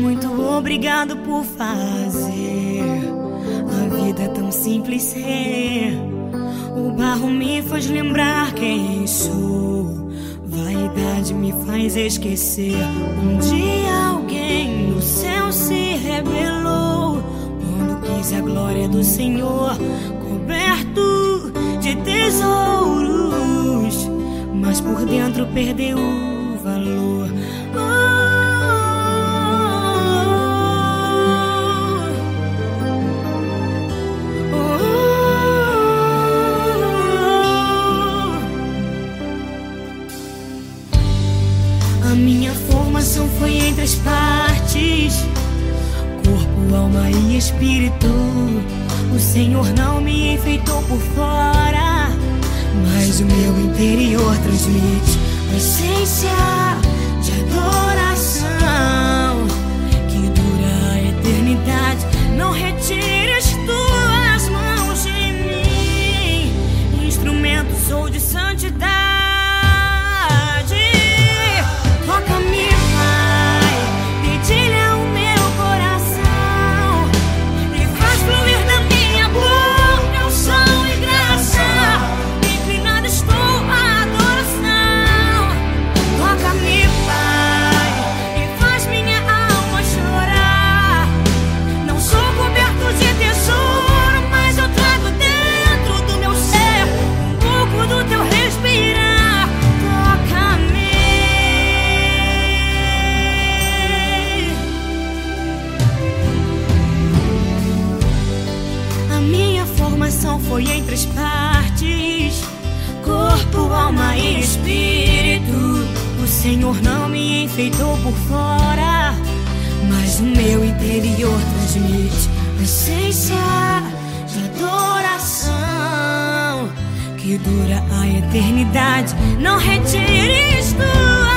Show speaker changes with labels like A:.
A: Muito obrigado por fazer a vida tão simples ser. O barro me faz lembrar quem sou. Vaidade me faz esquecer. Um dia alguém no céu se rebelou quando quis a glória do Senhor, coberto de tesouros, mas por dentro perdeu o valor. A minha formação foi em 3 partes: corpo, alma e espírito. O Senhor não me enfeitou por fora, mas o meu interior transmite a essência de adoração que dura a eternidade. Não retires tuas mãos de mim, instrumento sou de santidade. Toca-me, Pai, dedilha o meu coração e faz fluir da minha boca unção e graça. Inclinado estou à adoração. Toca-me, Pai, e faz minha alma chorar. Não sou coberto de tesouro, mas eu trago dentro do meu ser um pouco do teu respirar. Toca-me. A minha formação foi em 3 partes: corpo, alma e espírito. O Senhor não me enfeitou por fora, mas o meu interior transmite a essência de adoração que dura a eternidade. Não retires tua